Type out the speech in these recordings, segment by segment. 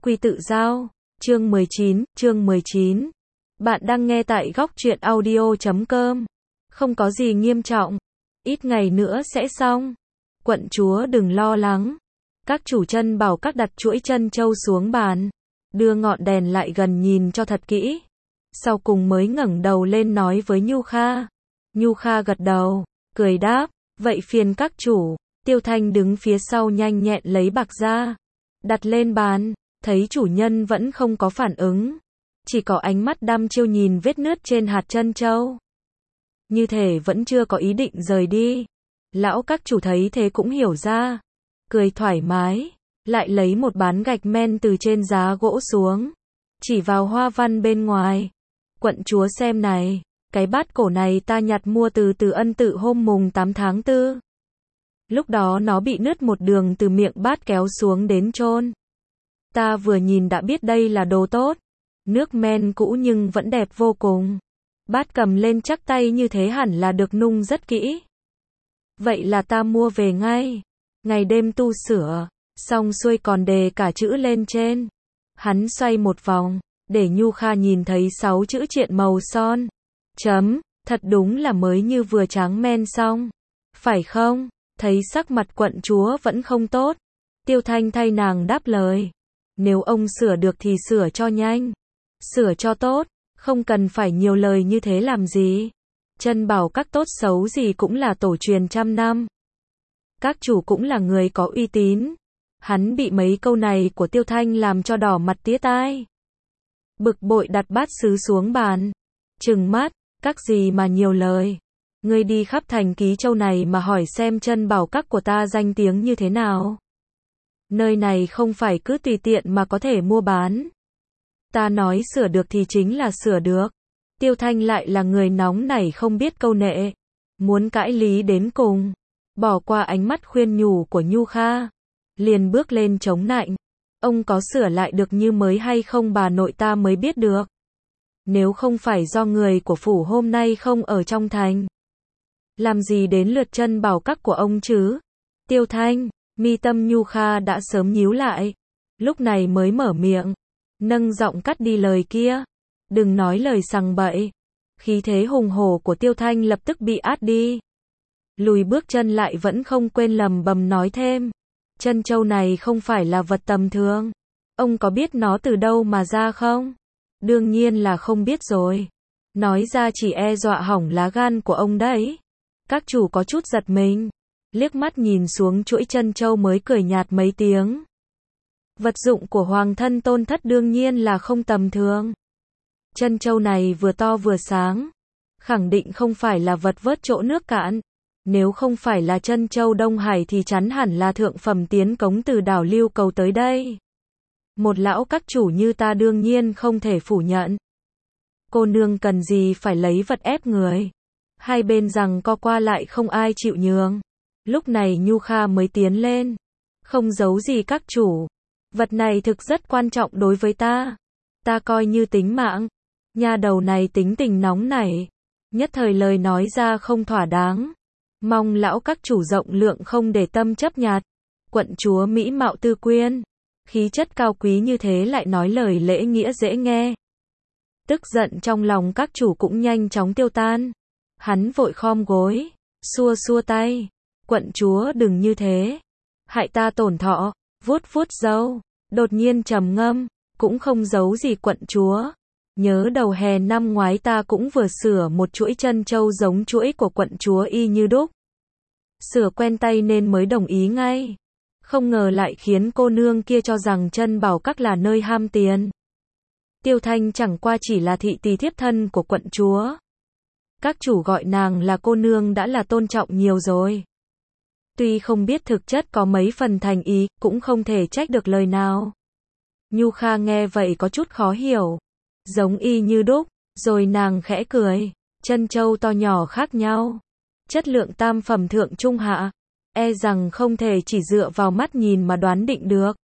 quy tự giao. Chương 19. Bạn đang nghe tại góc truyện audio.com. Không có gì nghiêm trọng. Ít ngày nữa sẽ xong. Quận chúa đừng lo lắng. Các chủ chân bảo các đặt chuỗi chân châu xuống bàn. Đưa ngọn đèn lại gần nhìn cho thật kỹ. Sau cùng mới ngẩng đầu lên nói với Nhu Kha. Nhu Kha gật đầu, cười đáp, vậy phiền các chủ. Tiêu Thanh đứng phía sau nhanh nhẹn lấy bạc ra. Đặt lên bàn, thấy chủ nhân vẫn không có phản ứng. Chỉ có ánh mắt đăm chiêu nhìn vết nứt trên hạt chân châu. Như thể vẫn chưa có ý định rời đi. Lão các chủ thấy thế cũng hiểu ra. Cười thoải mái, lại lấy một bán gạch men từ trên giá gỗ xuống. Chỉ vào hoa văn bên ngoài. Quận chúa xem này, cái bát cổ này ta nhặt mua từ Từ Ân tự hôm mùng 8 tháng 4. Lúc đó nó bị nứt một đường từ miệng bát kéo xuống đến chôn. Ta vừa nhìn đã biết đây là đồ tốt. Nước men cũ nhưng vẫn đẹp vô cùng. Bát cầm lên chắc tay như thế hẳn là được nung rất kỹ. Vậy là ta mua về ngay. Ngày đêm tu sửa, xong xuôi còn đề cả chữ lên trên. Hắn xoay một vòng, để Nhu Kha nhìn thấy 6 chữ triện màu son. Chấm, thật đúng là mới như vừa tráng men xong. Phải không? Thấy sắc mặt quận chúa vẫn không tốt. Tiêu Thanh thay nàng đáp lời. Nếu ông sửa được thì sửa cho nhanh. Sửa cho tốt, không cần phải nhiều lời như thế làm gì. Chân bảo các tốt xấu gì cũng là tổ truyền trăm năm. Các chủ cũng là người có uy tín. Hắn bị mấy câu này của Tiêu Thanh làm cho đỏ mặt tía tai. Bực bội đặt bát sứ xuống bàn. Trừng mắt, các gì mà nhiều lời. Ngươi đi khắp thành Ký Châu này mà hỏi xem chân bảo các của ta danh tiếng như thế nào. Nơi này không phải cứ tùy tiện mà có thể mua bán. Ta nói sửa được thì chính là sửa được. Tiêu Thanh lại là người nóng nảy không biết câu nệ. Muốn cãi lý đến cùng. Bỏ qua ánh mắt khuyên nhủ của Nhu Kha. Liền bước lên chống nạnh. Ông có sửa lại được như mới hay không bà nội ta mới biết được. Nếu không phải do người của phủ hôm nay không ở trong thành. Làm gì đến lượt chân bảo các của ông chứ? Tiêu Thanh, mi tâm Nhu Kha đã sớm nhíu lại. Lúc này mới mở miệng. Nâng giọng cắt đi lời kia. Đừng nói lời sằng bậy. Khí thế hùng hổ của Tiêu Thanh lập tức bị át đi. Lùi bước chân lại vẫn không quên lầm bầm nói thêm. Chân châu này không phải là vật tầm thường. Ông có biết nó từ đâu mà ra không? Đương nhiên là không biết rồi. Nói ra chỉ e dọa hỏng lá gan của ông đấy. Các chủ có chút giật mình. Liếc mắt nhìn xuống chuỗi chân châu mới cười nhạt mấy tiếng. Vật dụng của hoàng thân tôn thất đương nhiên là không tầm thường. Chân châu này vừa to vừa sáng. Khẳng định không phải là vật vớt chỗ nước cạn. Nếu không phải là chân châu Đông Hải thì chắn hẳn là thượng phẩm tiến cống từ đảo Lưu Cầu tới đây. Một lão các chủ như ta đương nhiên không thể phủ nhận. Cô nương cần gì phải lấy vật ép người. Hai bên rằng co qua lại không ai chịu nhường. Lúc này Nhu Kha mới tiến lên. Không giấu gì các chủ. Vật này thực rất quan trọng đối với ta. Ta coi như tính mạng. Nha đầu này tính tình nóng nảy. Nhất thời lời nói ra không thỏa đáng. Mong lão các chủ rộng lượng không để tâm chấp nhặt. Quận chúa mỹ mạo tư quyên. Khí chất cao quý như thế lại nói lời lễ nghĩa dễ nghe. Tức giận trong lòng các chủ cũng nhanh chóng tiêu tan. Hắn vội khom gối. Xua xua tay. Quận chúa đừng như thế. Hại ta tổn thọ. Vuốt vuốt râu. Đột nhiên trầm ngâm. Cũng không giấu gì quận chúa. Nhớ đầu hè năm ngoái ta cũng vừa sửa một chuỗi chân châu giống chuỗi của quận chúa y như đúc. Sửa quen tay nên mới đồng ý ngay. Không ngờ lại khiến cô nương kia cho rằng chân bảo các là nơi ham tiền. Tiêu Thanh chẳng qua chỉ là thị tỳ thiếp thân của quận chúa. Các chủ gọi nàng là cô nương đã là tôn trọng nhiều rồi. Tuy không biết thực chất có mấy phần thành ý, cũng không thể trách được lời nào. Nhu Kha nghe vậy có chút khó hiểu. Giống y như đúc, rồi nàng khẽ cười. Chân châu to nhỏ khác nhau. Chất lượng tam phẩm thượng trung hạ. E rằng không thể chỉ dựa vào mắt nhìn mà đoán định được.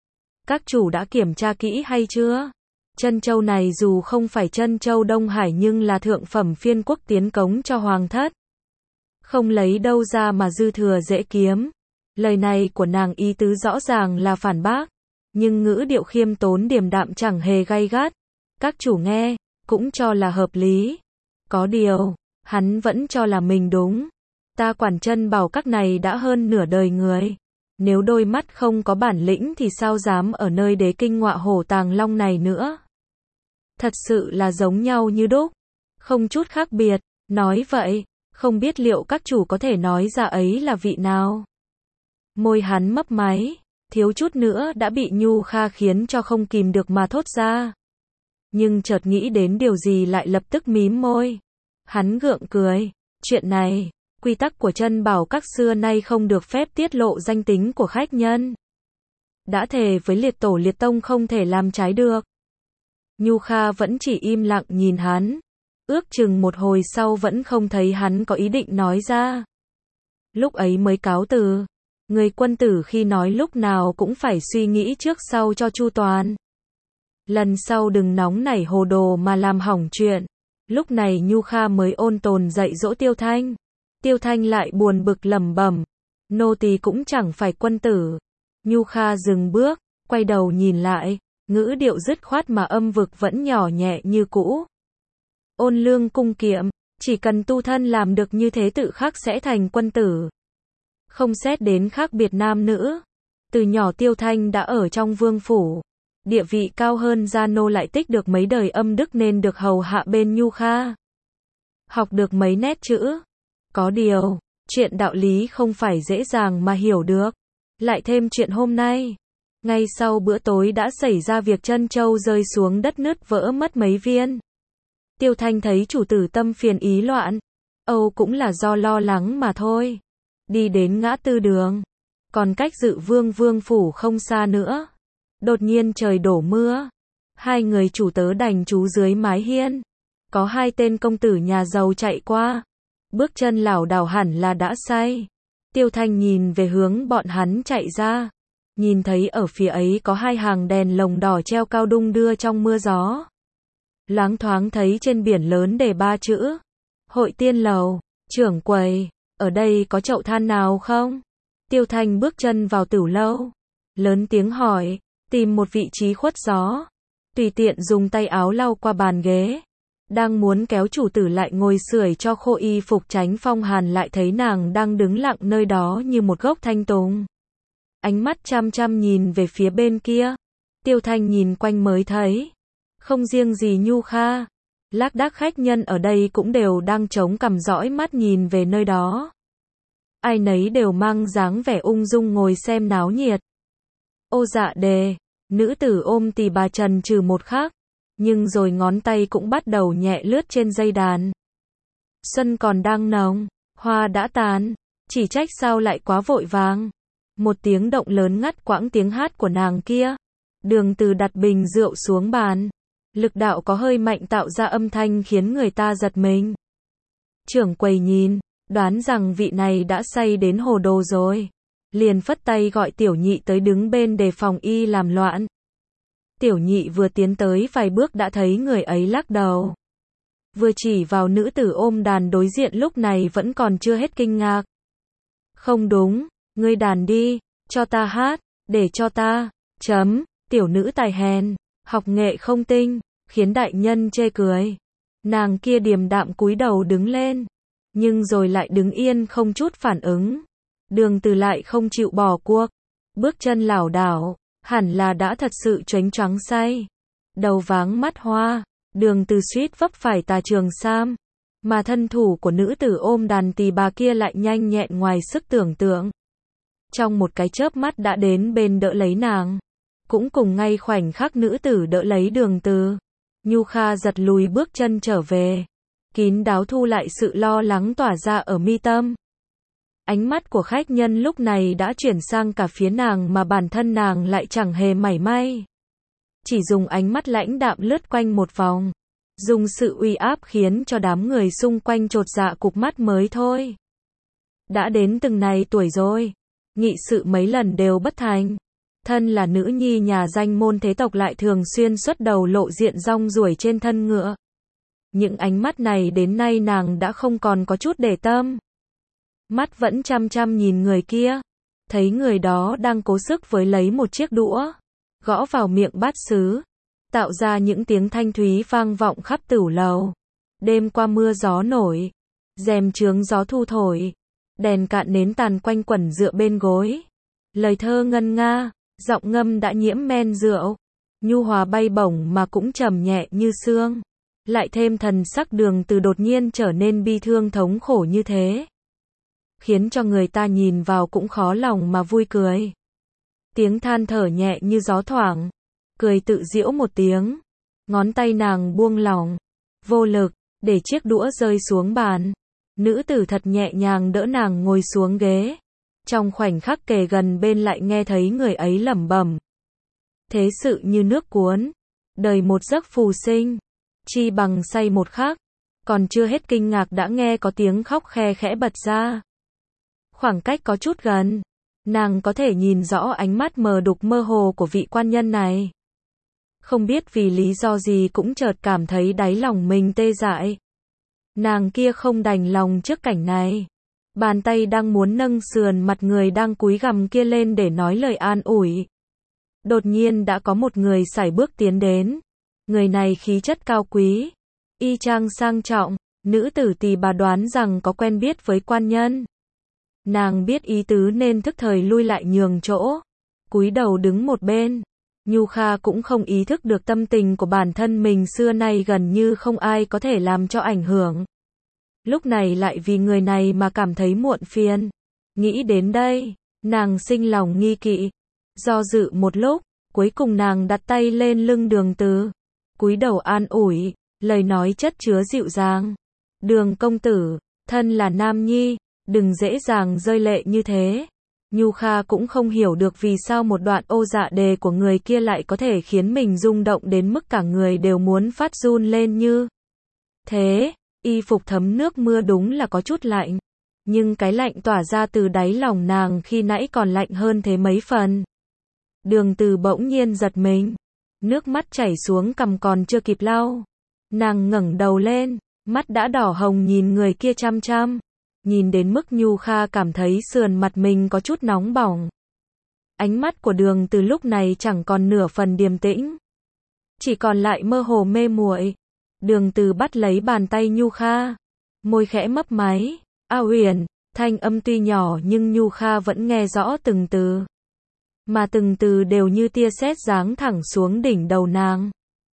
Các chủ đã kiểm tra kỹ hay chưa? Chân châu này dù không phải chân châu Đông Hải nhưng là thượng phẩm phiên quốc tiến cống cho hoàng thất. Không lấy đâu ra mà dư thừa dễ kiếm. Lời này của nàng ý tứ rõ ràng là phản bác. nhưng ngữ điệu khiêm tốn điềm đạm chẳng hề gay gắt. Các chủ nghe, cũng cho là hợp lý. Có điều, hắn vẫn cho là mình đúng. Ta quản chân bảo các này đã hơn nửa đời người. Nếu đôi mắt không có bản lĩnh thì sao dám ở nơi đế kinh ngọa hổ tàng long này nữa. Thật sự là giống nhau như đúc. Không chút khác biệt. Nói vậy, không biết liệu các chủ có thể nói ra ấy là vị nào. Môi hắn mấp máy, thiếu chút nữa đã bị Nhu Kha khiến cho không kìm được mà thốt ra. Nhưng chợt nghĩ đến điều gì lại lập tức mím môi. Hắn gượng cười, chuyện này, quy tắc của chân bảo các xưa nay không được phép tiết lộ danh tính của khách nhân. Đã thề với liệt tổ liệt tông không thể làm trái được. Nhu Kha vẫn chỉ im lặng nhìn hắn. Ước chừng một hồi sau vẫn không thấy hắn có ý định nói ra. Lúc ấy mới cáo từ. Người quân tử khi nói lúc nào cũng phải suy nghĩ trước sau cho chu toàn. Lần sau đừng nóng nảy hồ đồ mà làm hỏng chuyện. Lúc này Nhu Kha mới ôn tồn dạy dỗ Tiêu Thanh. Tiêu Thanh lại buồn bực lẩm bẩm. Nô tỳ cũng chẳng phải quân tử. Nhu Kha dừng bước, quay đầu nhìn lại. Ngữ điệu dứt khoát mà âm vực vẫn nhỏ nhẹ như cũ. Ôn lương cung kiệm, chỉ cần tu thân làm được như thế tự khắc sẽ thành quân tử. Không xét đến khác biệt nam nữ. Từ nhỏ Tiêu Thanh đã ở trong vương phủ. Địa vị cao hơn Gia Nô lại tích được mấy đời âm đức nên được hầu hạ bên Nhu Kha. Học được mấy nét chữ. Có điều, chuyện đạo lý không phải dễ dàng mà hiểu được. Lại thêm chuyện hôm nay. Ngay sau bữa tối đã xảy ra việc chân châu rơi xuống đất nứt vỡ mất mấy viên. Tiêu Thanh thấy chủ tử tâm phiền ý loạn. Âu cũng là do lo lắng mà thôi. Đi đến ngã tư đường. Còn cách Dự vương phủ không xa nữa. Đột nhiên trời đổ mưa. Hai người chủ tớ đành trú dưới mái hiên. Có hai tên công tử nhà giàu chạy qua. Bước chân lảo đảo hẳn là đã say. Tiêu Thanh nhìn về hướng bọn hắn chạy ra. Nhìn thấy ở phía ấy có hai hàng đèn lồng đỏ treo cao đung đưa trong mưa gió. Loáng thoáng thấy trên biển lớn đề ba chữ. Hội Tiên Lầu, trưởng quầy, ở đây có chậu than nào không? Tiêu Thanh bước chân vào tửu lâu. Lớn tiếng hỏi, tìm một vị trí khuất gió. Tùy tiện dùng tay áo lau qua bàn ghế. Đang muốn kéo chủ tử lại ngồi sưởi cho khô y phục tránh phong hàn lại thấy nàng đang đứng lặng nơi đó như một gốc thanh tùng. Ánh mắt chăm chăm nhìn về phía bên kia. Tiêu Thanh nhìn quanh mới thấy. Không riêng gì Nhu Kha. Lác đác khách nhân ở đây cũng đều đang chống cằm dõi mắt nhìn về nơi đó. Ai nấy đều mang dáng vẻ ung dung ngồi xem náo nhiệt. Ô Dạ Đề, nữ tử ôm tỳ bà trần trừ một khắc. Nhưng rồi ngón tay cũng bắt đầu nhẹ lướt trên dây đàn. Xuân còn đang nồng, hoa đã tàn. Chỉ trách sao lại quá vội vàng. Một tiếng động lớn ngắt quãng tiếng hát của nàng kia. Đường Từ đặt bình rượu xuống bàn. Lực đạo có hơi mạnh tạo ra âm thanh khiến người ta giật mình. Trưởng quầy nhìn, đoán rằng vị này đã say đến hồ đồ rồi. Liền phất tay gọi Tiểu Nhị tới đứng bên đề phòng y làm loạn. Tiểu Nhị vừa tiến tới vài bước đã thấy người ấy lắc đầu. Vừa chỉ vào nữ tử ôm đàn đối diện lúc này vẫn còn chưa hết kinh ngạc. Không đúng, ngươi đàn đi, cho ta hát, để cho ta, tiểu nữ tài hèn, học nghệ không tinh, khiến đại nhân chê cười. Nàng kia điềm đạm cúi đầu đứng lên, nhưng rồi lại đứng yên không chút phản ứng. Đường Từ lại không chịu bỏ cuộc, bước chân lảo đảo, hẳn là đã thật sự choáng choáng say. Đầu váng mắt hoa, Đường Từ suýt vấp phải tà trường sam, mà thân thủ của nữ tử ôm đàn tỳ bà kia lại nhanh nhẹn ngoài sức tưởng tượng. Trong một cái chớp mắt đã đến bên đỡ lấy nàng. Cũng cùng ngay khoảnh khắc nữ tử đỡ lấy Đường Từ, Nhu Kha giật lùi bước chân trở về, kín đáo thu lại sự lo lắng tỏa ra ở mi tâm. Ánh mắt của khách nhân lúc này đã chuyển sang cả phía nàng mà bản thân nàng lại chẳng hề mảy may. Chỉ dùng ánh mắt lãnh đạm lướt quanh một vòng, dùng sự uy áp khiến cho đám người xung quanh chột dạ cụp mắt mới thôi. Đã đến từng này tuổi rồi, nghị sự mấy lần đều bất thành. Thân là nữ nhi nhà danh môn thế tộc lại thường xuyên xuất đầu lộ diện rong ruổi trên thân ngựa. Những ánh mắt này đến nay nàng đã không còn có chút để tâm. Mắt vẫn chăm chăm nhìn người kia. Thấy người đó đang cố sức với lấy một chiếc đũa. gõ vào miệng bát sứ, tạo ra những tiếng thanh thúy vang vọng khắp tửu lầu. Đêm qua mưa gió nổi, rèm chướng gió thu thổi, đèn cạn nến tàn quanh quẩn dựa bên gối. Lời thơ ngân nga, giọng ngâm đã nhiễm men rượu, nhu hòa bay bổng mà cũng trầm nhẹ như sương. Lại thêm thần sắc Đường Từ đột nhiên trở nên bi thương thống khổ như thế, khiến cho người ta nhìn vào cũng khó lòng mà vui cười. Tiếng than thở nhẹ như gió thoảng, cười tự giễu một tiếng, ngón tay nàng buông lỏng, vô lực, để chiếc đũa rơi xuống bàn. Nữ tử thật nhẹ nhàng đỡ nàng ngồi xuống ghế. Trong khoảnh khắc kề gần bên lại nghe thấy người ấy lẩm bẩm. Thế sự như nước cuốn, đời một giấc phù sinh, chi bằng say một khắc. Còn chưa hết kinh ngạc đã nghe có tiếng khóc khe khẽ bật ra. Khoảng cách có chút gần, nàng có thể nhìn rõ ánh mắt mờ đục mơ hồ của vị quan nhân này. Không biết vì lý do gì cũng chợt cảm thấy đáy lòng mình tê dại. Nàng kia không đành lòng trước cảnh này. Bàn tay đang muốn nâng sườn mặt người đang cúi gằm kia lên để nói lời an ủi. Đột nhiên đã có một người sải bước tiến đến. Người này khí chất cao quý, y trang sang trọng, nữ tử Tỳ Bà đoán rằng có quen biết với quan nhân. Nàng biết ý tứ nên thức thời lui lại nhường chỗ, cúi đầu đứng một bên. Nhu Kha cũng không ý thức được tâm tình của bản thân mình xưa nay gần như không ai có thể làm cho ảnh hưởng. Lúc này lại vì người này mà cảm thấy muộn phiền. Nghĩ đến đây, nàng sinh lòng nghi kỵ. Do dự một lúc, cuối cùng nàng đặt tay lên lưng Đường Từ, cúi đầu an ủi, lời nói chất chứa dịu dàng. Đường công tử, thân là nam nhi, đừng dễ dàng rơi lệ như thế. Nhu Kha cũng không hiểu được vì sao một đoạn ô dạ đề của người kia lại có thể khiến mình rung động đến mức cả người đều muốn phát run lên như thế. Y phục thấm nước mưa đúng là có chút lạnh, nhưng cái lạnh tỏa ra từ đáy lòng nàng khi nãy còn lạnh hơn thế mấy phần. Đường Từ bỗng nhiên giật mình, nước mắt chảy xuống cằm còn chưa kịp lau. Nàng ngẩng đầu lên, mắt đã đỏ hồng nhìn người kia chăm chăm, nhìn đến mức Nhu Kha cảm thấy sườn mặt mình có chút nóng bỏng. Ánh mắt của Đường Từ lúc này chẳng còn nửa phần điềm tĩnh, chỉ còn lại mơ hồ mê muội. Đường Từ bắt lấy bàn tay Nhu Kha, môi khẽ mấp máy, "A Huyền", thanh âm tuy nhỏ nhưng Nhu Kha vẫn nghe rõ từng từ, mà từng từ đều như tia sét giáng thẳng xuống đỉnh đầu nàng,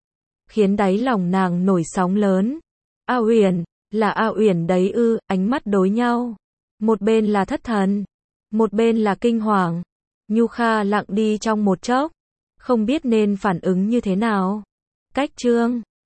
khiến đáy lòng nàng nổi sóng lớn. "A Huyền, là A Uyển đấy ư?" Ánh mắt đối nhau, một bên là thất thần, một bên là kinh hoàng. Nhu Kha lặng đi trong một chốc, không biết nên phản ứng như thế nào. Cách chương